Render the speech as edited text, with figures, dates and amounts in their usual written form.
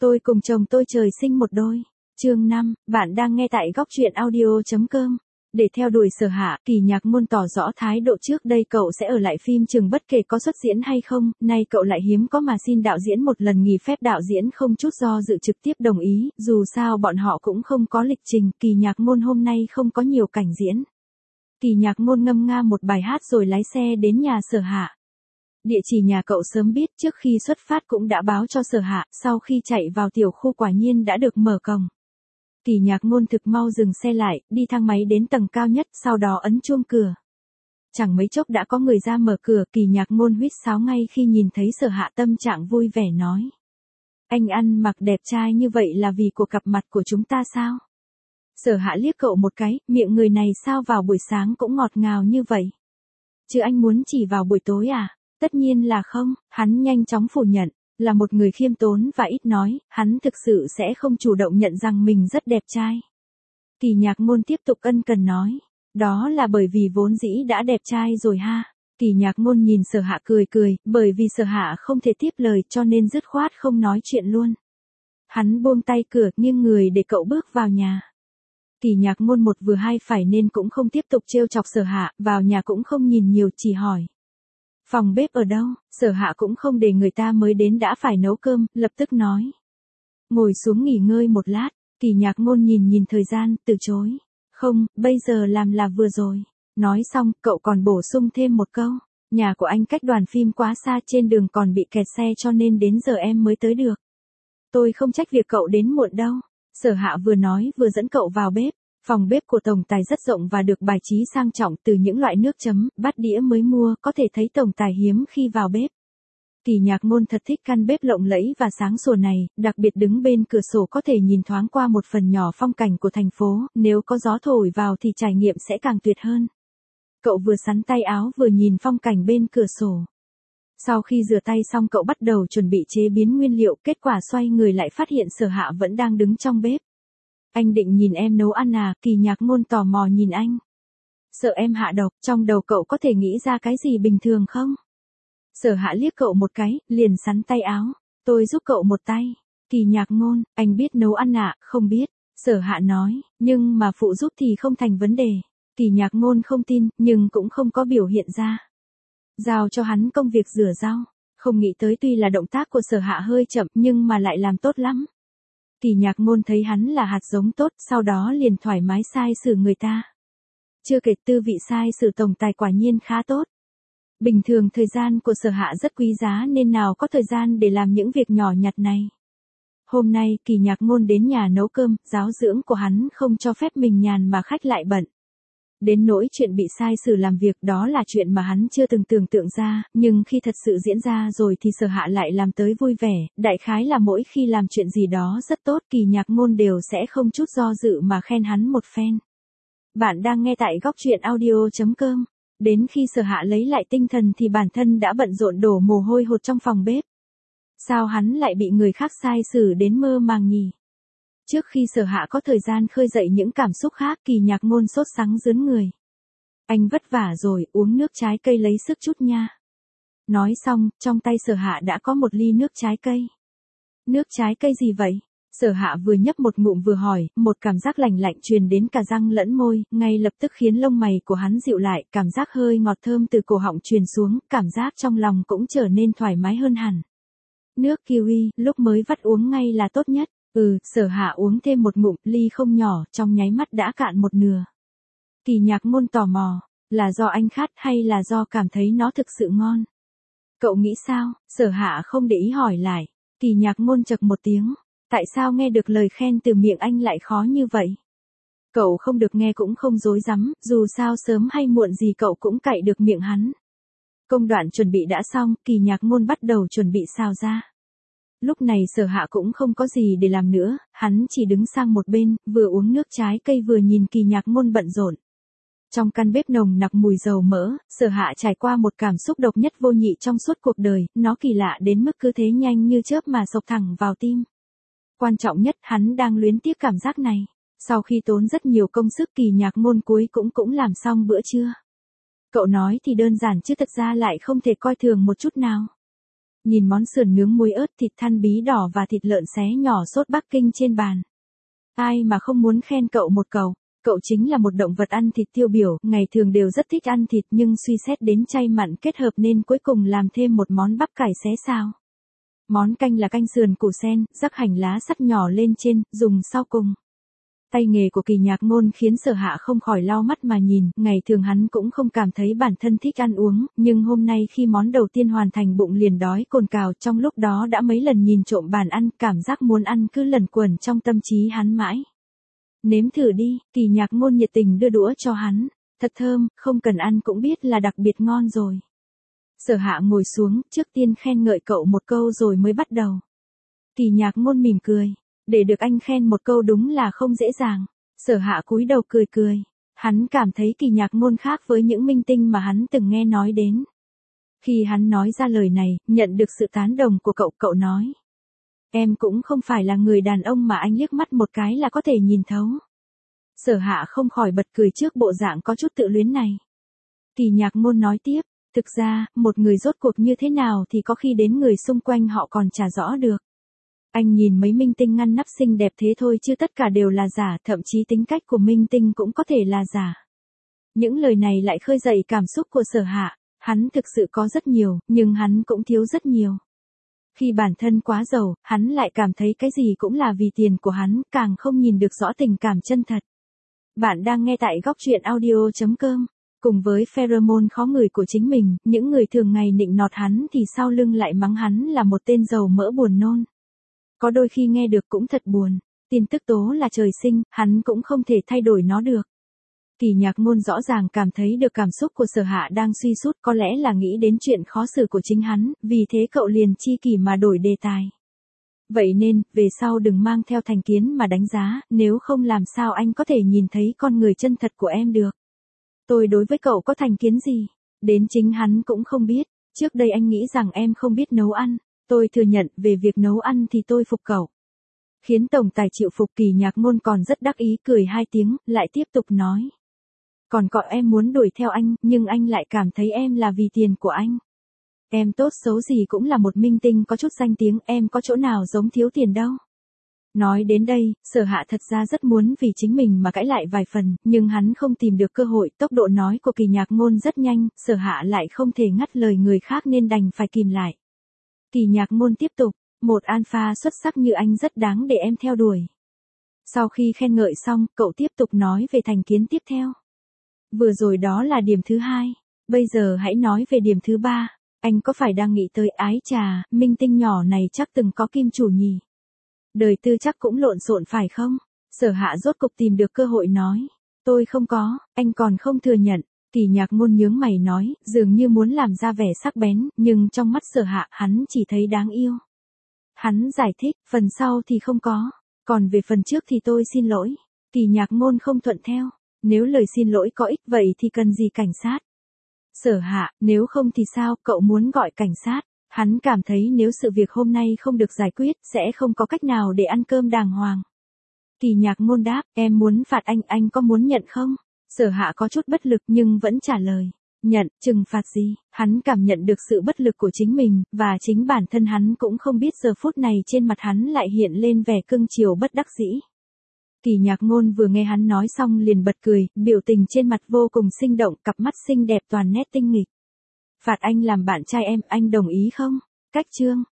Tôi cùng chồng tôi trời sinh một đôi. Chương 5, bạn đang nghe tại góc truyện audio.com. Để theo đuổi Sở Hạ, Kỳ Nhạc Môn tỏ rõ thái độ trước đây cậu sẽ ở lại phim trường bất kể có xuất diễn hay không, nay cậu lại hiếm có mà xin đạo diễn một lần nghỉ phép, đạo diễn không chút do dự trực tiếp đồng ý, dù sao bọn họ cũng không có lịch trình, Kỳ Nhạc Môn hôm nay không có nhiều cảnh diễn. Kỳ Nhạc Môn ngâm nga một bài hát rồi lái xe đến nhà Sở Hạ. Địa chỉ nhà cậu sớm biết, trước khi xuất phát cũng đã báo cho Sở Hạ, sau khi chạy vào tiểu khu quả nhiên đã được mở cổng. Kỳ Nhạc Môn thực mau dừng xe lại, đi thang máy đến tầng cao nhất, sau đó ấn chuông cửa. Chẳng mấy chốc đã có người ra mở cửa, Kỳ Nhạc Môn huýt sáo ngay khi nhìn thấy Sở Hạ, tâm trạng vui vẻ nói. Anh ăn mặc đẹp trai như vậy là vì cuộc gặp mặt của chúng ta sao? Sở Hạ liếc cậu một cái, miệng người này sao vào buổi sáng cũng ngọt ngào như vậy? Chứ anh muốn chỉ vào buổi tối à? Tất nhiên là không, hắn nhanh chóng phủ nhận. Là một người khiêm tốn và ít nói, hắn thực sự sẽ không chủ động nhận rằng mình rất đẹp trai. Kỳ Nhạc Môn tiếp tục ân cần nói. Đó là bởi vì vốn dĩ đã đẹp trai rồi ha. Kỳ Nhạc Môn nhìn Sở Hạ cười cười, bởi vì Sở Hạ không thể tiếp lời cho nên dứt khoát không nói chuyện luôn. Hắn buông tay cửa, nghiêng người để cậu bước vào nhà. Kỳ Nhạc Môn một vừa hai phải nên cũng không tiếp tục trêu chọc Sở Hạ, vào nhà cũng không nhìn nhiều, chỉ hỏi. Phòng bếp ở đâu? Sở Hạ cũng không để người ta mới đến đã phải nấu cơm, lập tức nói. Ngồi xuống nghỉ ngơi một lát. Kỳ Nhạc Môn nhìn thời gian, từ chối. Không, bây giờ làm là vừa rồi. Nói xong, cậu còn bổ sung thêm một câu. Nhà của anh cách đoàn phim quá xa, trên đường còn bị kẹt xe cho nên đến giờ em mới tới được. Tôi không trách việc cậu đến muộn đâu. Sở Hạ vừa nói vừa dẫn cậu vào bếp. Phòng bếp của tổng tài rất rộng và được bài trí sang trọng, từ những loại nước chấm, bát đĩa mới mua, có thể thấy tổng tài hiếm khi vào bếp. Kỳ Nhạc Môn thật thích căn bếp lộng lẫy và sáng sủa này, đặc biệt đứng bên cửa sổ có thể nhìn thoáng qua một phần nhỏ phong cảnh của thành phố, nếu có gió thổi vào thì trải nghiệm sẽ càng tuyệt hơn. Cậu vừa xắn tay áo vừa nhìn phong cảnh bên cửa sổ. Sau khi rửa tay xong cậu bắt đầu chuẩn bị chế biến nguyên liệu, kết quả xoay người lại phát hiện Sở Hạ vẫn đang đứng trong bếp. Anh định nhìn em nấu ăn à? Kỳ Nhạc Môn tò mò nhìn anh. Sợ em hạ độc, trong đầu cậu có thể nghĩ ra cái gì bình thường không? Sở Hạ liếc cậu một cái, liền xắn tay áo. Tôi giúp cậu một tay. Kỳ Nhạc Môn, anh biết nấu ăn à? Không biết. Sở Hạ nói, nhưng mà phụ giúp thì không thành vấn đề. Kỳ Nhạc Môn không tin, nhưng cũng không có biểu hiện ra. Giao cho hắn công việc rửa rau. Không nghĩ tới tuy là động tác của Sở Hạ hơi chậm nhưng mà lại làm tốt lắm. Kỳ Nhạc Môn thấy hắn là hạt giống tốt, sau đó liền thoải mái sai xử người ta. Chưa kể tư vị sai xử tổng tài quả nhiên khá tốt. Bình thường thời gian của Sở Hạ rất quý giá nên nào có thời gian để làm những việc nhỏ nhặt này. Hôm nay Kỳ Nhạc Môn đến nhà nấu cơm, giáo dưỡng của hắn không cho phép mình nhàn mà khách lại bận. Đến nỗi chuyện bị sai xử làm việc đó là chuyện mà hắn chưa từng tưởng tượng ra, nhưng khi thật sự diễn ra rồi thì Sở Hạ lại làm tới vui vẻ, đại khái là mỗi khi làm chuyện gì đó rất tốt Kỳ Nhạc Môn đều sẽ không chút do dự mà khen hắn một phen. Bạn đang nghe tại góc truyện audio.com. Đến khi Sở Hạ lấy lại tinh thần thì bản thân đã bận rộn đổ mồ hôi hột trong phòng bếp. Sao hắn lại bị người khác sai xử đến mơ màng nhỉ? Trước khi Sở Hạ có thời gian khơi dậy những cảm xúc khác, Kỳ Nhạc Môn sốt sắng rướn người. Anh vất vả rồi, uống nước trái cây lấy sức chút nha. Nói xong, trong tay Sở Hạ đã có một ly nước trái cây. Nước trái cây gì vậy? Sở Hạ vừa nhấp một ngụm vừa hỏi, một cảm giác lành lạnh truyền đến cả răng lẫn môi, ngay lập tức khiến lông mày của hắn dịu lại, cảm giác hơi ngọt thơm từ cổ họng truyền xuống, cảm giác trong lòng cũng trở nên thoải mái hơn hẳn. Nước kiwi, lúc mới vắt uống ngay là tốt nhất. Sở Hạ uống thêm một ngụm, ly không nhỏ, trong nháy mắt đã cạn một nửa. Kỳ Nhạc Môn tò mò, là do anh khát hay là do cảm thấy nó thực sự ngon? Cậu nghĩ sao? Sở Hạ không để ý hỏi lại. Kỳ Nhạc Môn chậc một tiếng. Tại sao nghe được lời khen từ miệng anh lại khó như vậy? Cậu không được nghe cũng không dối rắm, dù sao sớm hay muộn gì cậu cũng cậy được miệng hắn. Công đoạn chuẩn bị đã xong, Kỳ Nhạc Môn bắt đầu chuẩn bị xào ra. Lúc này Sở Hạ cũng không có gì để làm nữa, hắn chỉ đứng sang một bên, vừa uống nước trái cây vừa nhìn Kỳ Nhạc Môn bận rộn. Trong căn bếp nồng nặc mùi dầu mỡ, Sở Hạ trải qua một cảm xúc độc nhất vô nhị trong suốt cuộc đời, nó kỳ lạ đến mức cứ thế nhanh như chớp mà xộc thẳng vào tim. Quan trọng nhất, hắn đang luyến tiếc cảm giác này. Sau khi tốn rất nhiều công sức, Kỳ Nhạc Môn cuối cũng làm xong bữa trưa. Cậu nói thì đơn giản chứ thật ra lại không thể coi thường một chút nào. Nhìn món sườn nướng muối ớt, thịt than bí đỏ và thịt lợn xé nhỏ sốt Bắc Kinh trên bàn. Ai mà không muốn khen cậu một câu. Cậu chính là một động vật ăn thịt tiêu biểu, ngày thường đều rất thích ăn thịt nhưng suy xét đến chay mặn kết hợp nên cuối cùng làm thêm một món bắp cải xé xào. Món canh là canh sườn củ sen, rắc hành lá sắt nhỏ lên trên, dùng sau cùng. Tay nghề của Kỳ Nhạc Ngôn khiến Sở Hạ không khỏi lau mắt mà nhìn, ngày thường hắn cũng không cảm thấy bản thân thích ăn uống, nhưng hôm nay khi món đầu tiên hoàn thành bụng liền đói cồn cào, trong lúc đó đã mấy lần nhìn trộm bàn ăn, cảm giác muốn ăn cứ luẩn quẩn trong tâm trí hắn mãi. Nếm thử đi, Kỳ Nhạc Ngôn nhiệt tình đưa đũa cho hắn, thật thơm, không cần ăn cũng biết là đặc biệt ngon rồi. Sở Hạ ngồi xuống, trước tiên khen ngợi cậu một câu rồi mới bắt đầu. Kỳ Nhạc Ngôn mỉm cười. Để được anh khen một câu đúng là không dễ dàng. Sở Hạ cúi đầu cười cười. Hắn cảm thấy Kỳ Nhạc Ngôn khác với những minh tinh mà hắn từng nghe nói đến. Khi hắn nói ra lời này, nhận được sự tán đồng của cậu, cậu nói. Em cũng không phải là người đàn ông mà anh liếc mắt một cái là có thể nhìn thấu. Sở Hạ không khỏi bật cười trước bộ dạng có chút tự luyến này. Kỳ Nhạc Ngôn nói tiếp, thực ra, một người rốt cuộc như thế nào thì có khi đến người xung quanh họ còn chả rõ được. Anh nhìn mấy minh tinh ngăn nắp xinh đẹp thế thôi chứ tất cả đều là giả, thậm chí tính cách của minh tinh cũng có thể là giả. Những lời này lại khơi dậy cảm xúc của Sở Hạ, hắn thực sự có rất nhiều, nhưng hắn cũng thiếu rất nhiều. Khi bản thân quá giàu, hắn lại cảm thấy cái gì cũng là vì tiền của hắn, càng không nhìn được rõ tình cảm chân thật. Bạn đang nghe tại góc truyện audio.com. Cùng với pheromone khó ngửi của chính mình, những người thường ngày nịnh nọt hắn thì sau lưng lại mắng hắn là một tên giàu mỡ buồn nôn. Có đôi khi nghe được cũng thật buồn, tin tức tố là trời sinh, hắn cũng không thể thay đổi nó được. Kỳ Nhạc Ngôn rõ ràng cảm thấy được cảm xúc của Sở Hạ đang suy sút, có lẽ là nghĩ đến chuyện khó xử của chính hắn, vì thế cậu liền chi kỷ mà đổi đề tài. Vậy nên, về sau đừng mang theo thành kiến mà đánh giá, nếu không làm sao anh có thể nhìn thấy con người chân thật của em được. Tôi đối với cậu có thành kiến gì? Đến chính hắn cũng không biết, trước đây anh nghĩ rằng em không biết nấu ăn. Tôi thừa nhận, về việc nấu ăn thì tôi phục cậu. Khiến tổng tài chịu phục. Kỳ Nhạc Ngôn còn rất đắc ý cười hai tiếng, lại tiếp tục nói. Còn cậu em muốn đuổi theo anh, nhưng anh lại cảm thấy em là vì tiền của anh. Em tốt xấu gì cũng là một minh tinh có chút danh tiếng, em có chỗ nào giống thiếu tiền đâu. Nói đến đây, Sở Hạ thật ra rất muốn vì chính mình mà cãi lại vài phần, nhưng hắn không tìm được cơ hội, tốc độ nói của Kỳ Nhạc Ngôn rất nhanh, Sở Hạ lại không thể ngắt lời người khác nên đành phải kìm lại. Kỳ Nhạc Ngôn tiếp tục, một alpha xuất sắc như anh rất đáng để em theo đuổi. Sau khi khen ngợi xong, cậu tiếp tục nói về thành kiến tiếp theo. Vừa rồi đó là điểm thứ hai, bây giờ hãy nói về điểm thứ ba. Anh có phải đang nghĩ tới ái chà, minh tinh nhỏ này chắc từng có kim chủ nhỉ? Đời tư chắc cũng lộn xộn phải không? Sở Hạ rốt cục tìm được cơ hội nói. Tôi không có, anh còn không thừa nhận. Kỳ Nhạc Ngôn nhướng mày nói, dường như muốn làm ra vẻ sắc bén, nhưng trong mắt Sở Hạ hắn chỉ thấy đáng yêu. Hắn giải thích, phần sau thì không có, còn về phần trước thì tôi xin lỗi. Kỳ Nhạc Ngôn không thuận theo, nếu lời xin lỗi có ích vậy thì cần gì cảnh sát? Sở Hạ, nếu không thì sao, cậu muốn gọi cảnh sát? Hắn cảm thấy nếu sự việc hôm nay không được giải quyết, sẽ không có cách nào để ăn cơm đàng hoàng. Kỳ Nhạc Ngôn đáp, em muốn phạt anh có muốn nhận không? Sở Hạ có chút bất lực nhưng vẫn trả lời. Nhận, trừng phạt gì? Hắn cảm nhận được sự bất lực của chính mình, và chính bản thân hắn cũng không biết giờ phút này trên mặt hắn lại hiện lên vẻ cưng chiều bất đắc dĩ. Kỳ Nhạc Ngôn vừa nghe hắn nói xong liền bật cười, biểu tình trên mặt vô cùng sinh động, cặp mắt xinh đẹp toàn nét tinh nghịch. Phạt anh làm bạn trai em, anh đồng ý không? Cách chương.